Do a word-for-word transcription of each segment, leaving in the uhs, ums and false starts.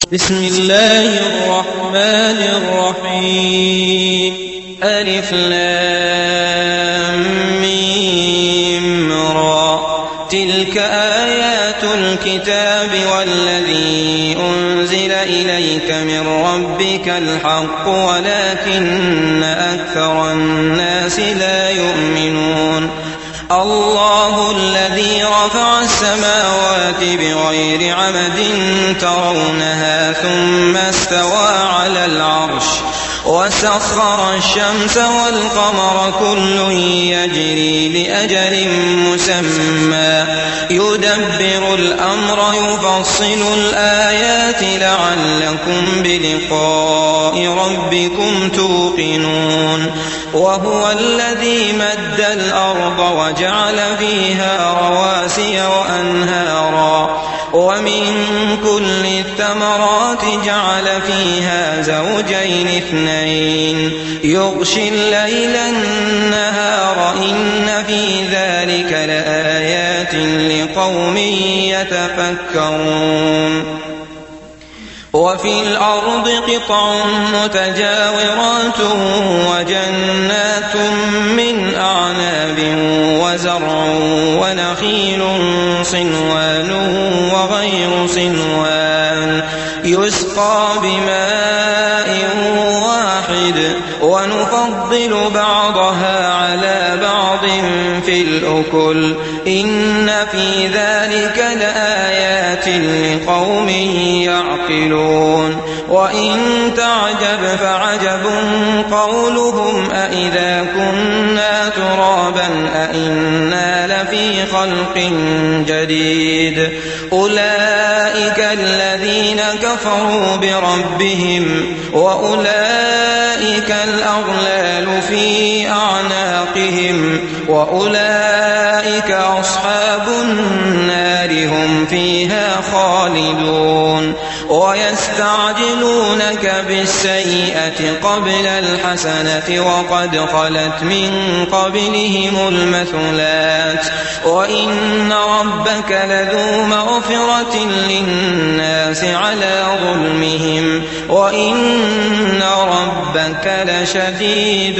بسم الله الرحمن الرحيم. ألف لام ميم را. تلك آيات الكتاب والذي أنزل إليك من ربك الحق ولكن أكثر الناس لا يؤمنون. الله الذي رفع السماوات بغير عمد ترونها ثم استوى على العرش وسخر الشمس والقمر كل يجري لأجل مسمى يدبر الأمر يفصل الآيات لعلكم بلقاء ربكم توقنون. وهو الذي مد الأرض وجعل فيها رواسي وأنهارا ومن كل الثمرات جعل فيها زوجين اثنين يغشي الليل النهار إن في ذلك لآيات لقوم يتفكرون. وفي الأرض قطع متجاورات وجنات من أعناب وزرع ونخيل صنوان وغير صنوان يسقى بماء واحد ونفضل بعضها على بعض في الأكل إن في ذلك لآيات لقوم يعقلون. وإن تعجب فعجب قولهم أإذا كنا ترابا أإنا لفي خلق جديد. أولئك الذين كفروا بربهم وأولئك الأغلال في أعناقهم وأولئك أصحاب النار هم فيها خالدون. ويستعجلونك بالسيئة قبل الحسنة وقد خلت من قبلهم المثلات وإن ربك لذو مغفرة للناس على ظلمهم وإن ربك لشديد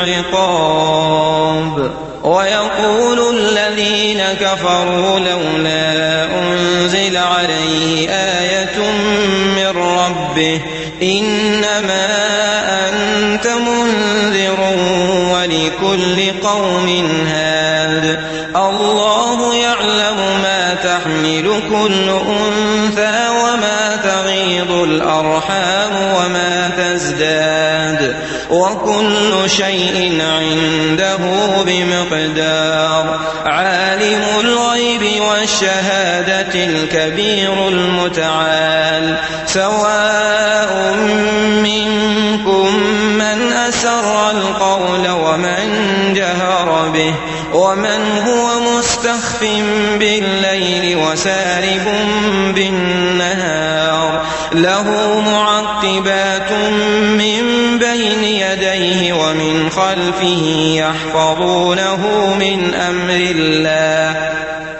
العقاب. ويقول الذين كفروا لولا أنزل عليه آية من ربه إنما أنت منذر ولكل قوم هاد. الله يعلم ما تحمل كل أنثى وما تغيض الأرحام وما تزداد وكل شيء عنده بمقدار. عالم الغيب والشهادة الكبير المتعال. سواء منكم من أسر القول ومن جهر به ومن هو مستخف بالليل وسارب بالنهار. له معقبات من بين يديه ومن خلفه يحفظونه من أمر الله.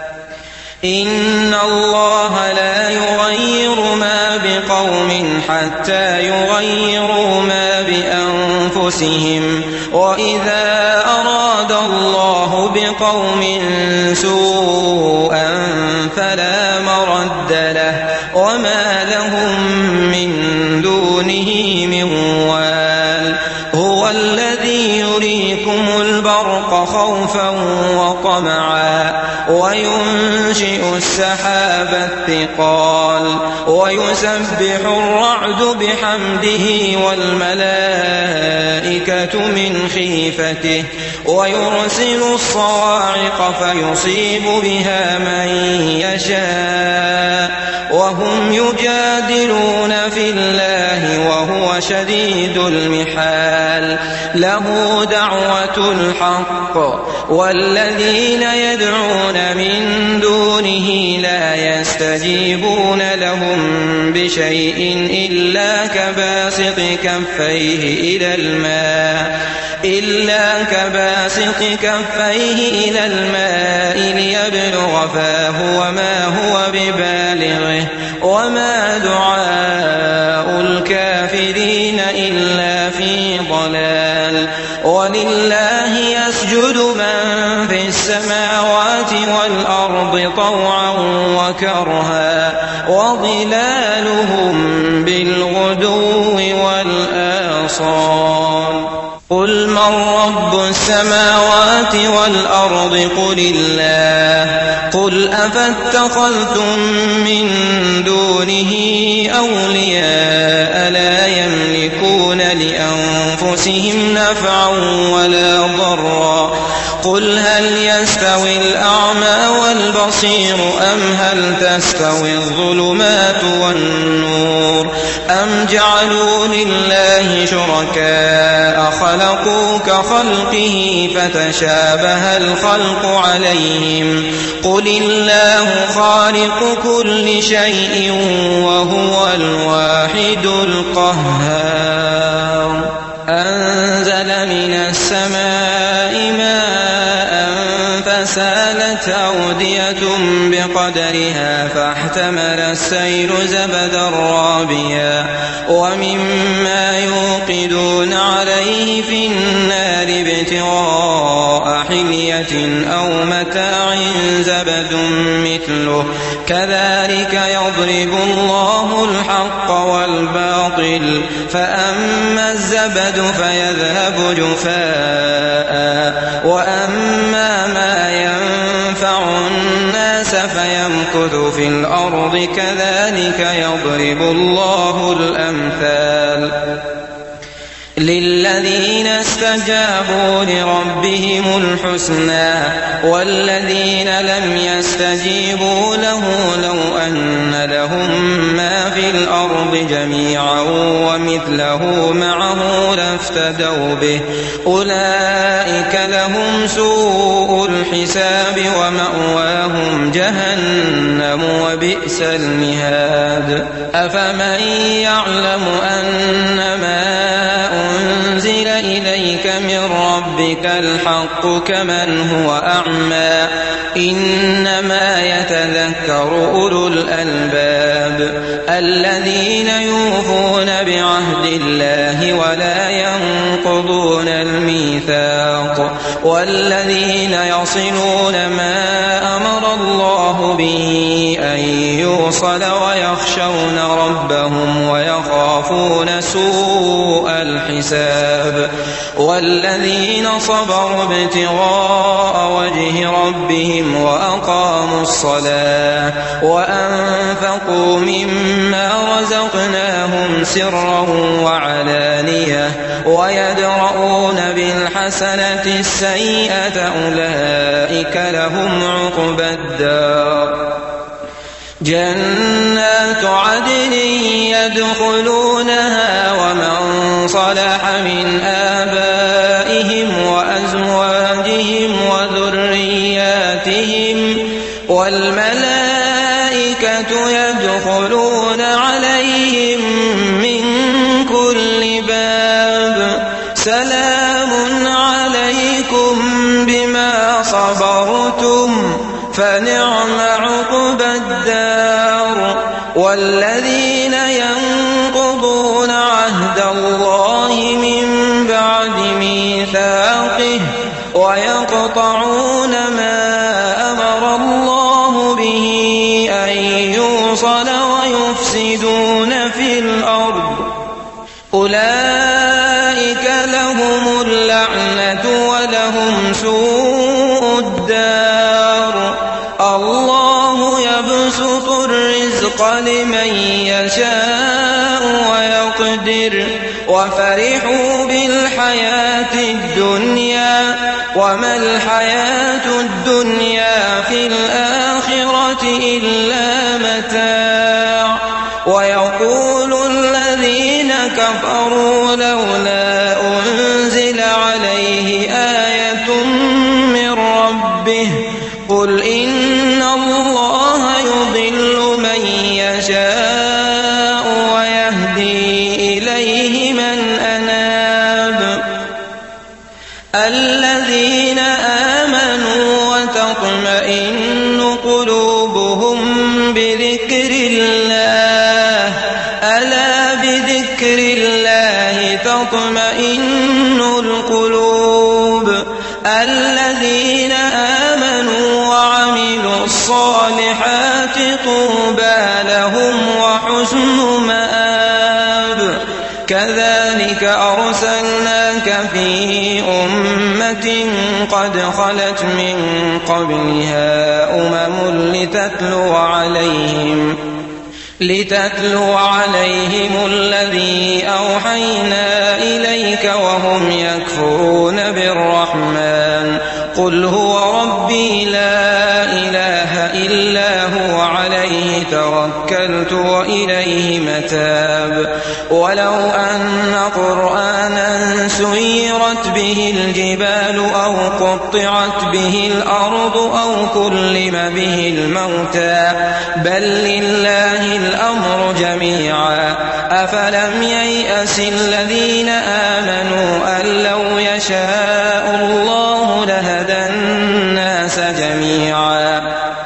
إن الله لا يغير ما بقوم حتى يغيروا ما بأنفسهم وإذا أراد الله بقوم سوءا فلا مرد له وما لهم من دونه من وال. هو الذي يريكم البرق خوفا وطمعا وينشئ السحاب الثقال ويسبح الرعد بحمده والملائكة من خيفته ويرسل الصواعق فيصيب بها من يشاء وهم يجادلون في الله وهو شديد المحال. له دعوة الحق والذين يدعون من دونه لا يستجيبون لهم بشيء إلا كباسط كفيه إلى الماء إلا كباسط كفيه إلى الماء ليبلغ فاه وما هو ببالغه وما دعاء ولله يسجد من في السماوات والأرض طوعا وكرها وظلالهم بالغدو والآصال قل من رب السماوات والأرض قل الله قل أفاتخذتم من دونه أولياء لا يملكون لأنفسهم نفعا ولا ضرا قل هل يستوي الأعمى والبصير أم هل تستوي الظلمات والنور أم جعلوا لله شركاء خلقوا كخلقه فتشابه الخلق عليهم قل الله خالق كل شيء وهو الواحد القهار أنزل من السماء ماء فسالت أودية بقدرها فاحتمل السيل زبدا رابيا ومما يوقدون عليه في النار ابتغاء حلية أو متاع زبد مثله كذلك يضرب الله الحق والباطل فأما الزبد فيذهب جفاء وأما ما ينفع الناس فيمكث في الأرض كذلك يضرب الله الأمثال للذين استجابوا لربهم الحسنى والذين لم يستجيبوا له لو أن لهم ما في الأرض جميعا ومثله معه لافتدوا به أولئك لهم سوء الحساب ومأواهم جهنم وبئس المهاد أفمن يعلم أنما أنزل إليك من ربك الحق كمن هو أعمى إنما يتذكر أولو الألباب الذين يوفون بعهد الله ولا ينقضون الميثاق والذين يصلون ما أمر الله به أن يوصل ويخشون ربهم ويخافون سوء الحساب والذين صبروا ابتغاء وجه ربهم وأقاموا الصلاة وأنفقوا مما رزقناهم سرا وعلانية ويدرؤون بالحسنة السيئة أولئك لهم عقبى الدار جنات عدن يدخلونها ومن صلح من آبائهم وأزواجهم وذرياتهم والملائكة يدخلون عليهم من كل باب سلام عليكم بما صبرتم فنعم عقبى الدار والذين ينقضون عهد الله من بعد ميثاقه ويقطعون ما أمر الله به أن يوصل ويفسدون في الأرض أولئك لهم اللعنة ولهم سوء الدار الله يبسط الرزق لمن يشاء ويقدر وفرحوا بالحياة الدنيا وما الحياة الدنيا في الآخرة إلا متاع ويقول الذين كفروا لولا أنزل عليه آية من ربه قل إن الله يضل من يشاء ويهدي إليه من أناب الذين آمنوا وتطمئن قلوبهم بذكر الله ألا بذكر الله تطمئن القلوب الذين آمنوا وعملوا الصالحات طوبى لهم وحسن مآب كذلك أرسلناك في أمة قد خلت من قبلها أمم لتتلو عليهم لتتلو عليهم الذي أوحينا إليك وهم يكفرون بالرحمن قل هو ربي لا إله إلا هو عليه توكلت وإليه متاب ولو أن قرآنا سيرت به الجبال أو قطعت به الأرض أو كلم به الموتى بل لله الأمر جميعا أفلم ييأس الذين آمنوا أن لو يشاء الله لهدى الناس جميعا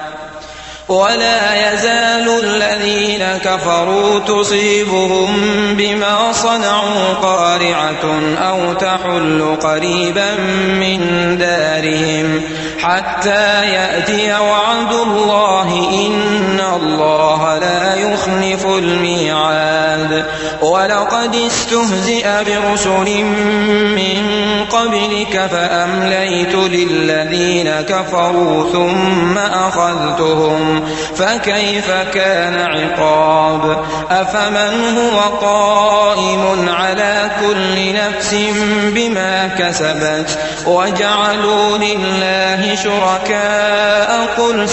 ولا يزال الذين كفروا تصيبهم بما صنعوا قارعة أو تحل قريبا من دارهم حتى يأتي وعد الله إن الله لا يخلف الميعاد ولقد استهزئ برسل من قبلك فأمليت للذين كفروا ثم أخذتهم فكيف كان عقاب أفمن هو قائم على كل نفس بما كسبت وجعلوا لله شركاء قل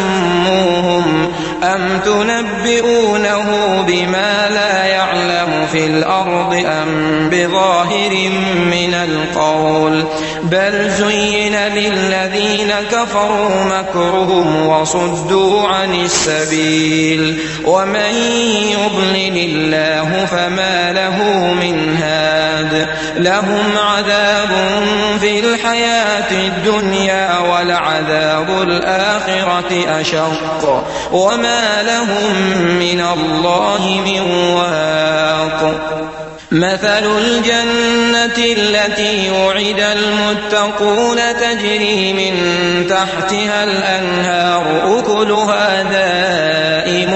سموهم أم تنبئونه بما لا يعلم في الأرض أم بظاهر من القول بل زين للذين كفروا مكرهم وصدوا عن السبيل ومن يضلل الله فما له من هاد لهم عذاب في الحياة الدنيا ولعذاب الآخرة أشق وما لهم من الله من واق مثل الجنة التي وعد المتقون تجري من تحتها الأنهار أكلها دائم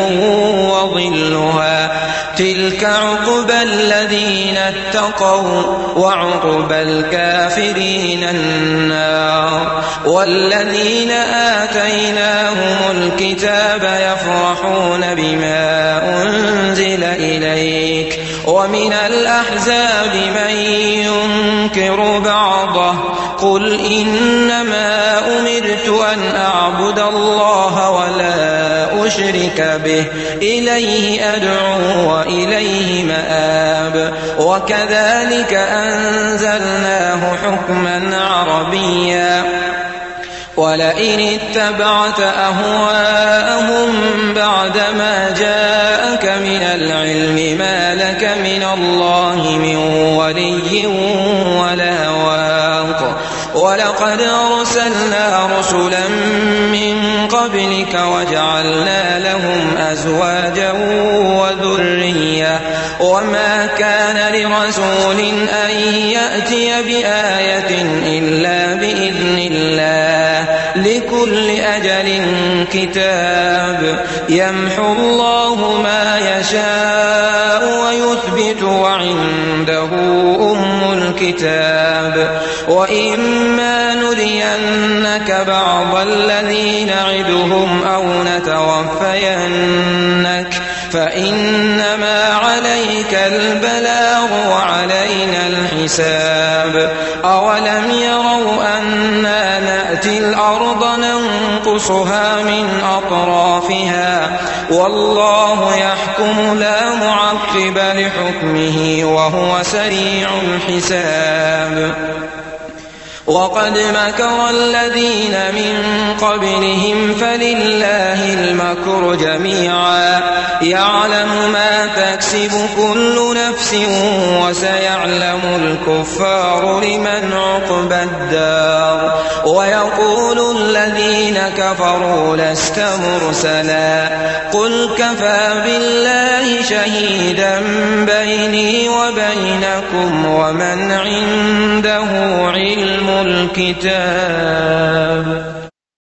وظلها تلك عقبى الذين اتقوا وعقبى الكافرين النار والذين آتيناهم الكتاب يفرحون بما أنزل إليك ومن الأحزاب من ينكر بعضه قل إنما أمرت أن أعبد الله ولا أشرك به إليه أدعو وإليه مآب وكذلك أنزلناه حكما عربيا ولئن اتبعت أهواءهم بعدما جاءك من العلم ما لك من الله من ولي ولا واق ولقد أرسلنا رسلا من قبلك وجعلنا لهم أزواجا وذرية وما كان لرسول أن يأتي بآية إلا بإذن الله لكل أجل كتاب يمحو الله ما يشاء ويثبت وعنده أم الكتاب وإما نرينك بعض الذي نعدهم أو نتوفينك فإنما عليك البلاغ وعلينا الحساب أولم يروا أنا نأتي الأرض ننقصها من أطرافها والله يحكم لا معقب لحكمه وهو سريع الحساب وقد مكر الذين من قبلهم فلله المكر جميعا يعلم ما تكسب كل نفس وسيعلم الكفار لمن عقبى الدار ويقول الذين كفروا لست مرسلا قل كفى بالله شهيدا بيني وبينكم وبينكم ومن عنده علم الكتاب.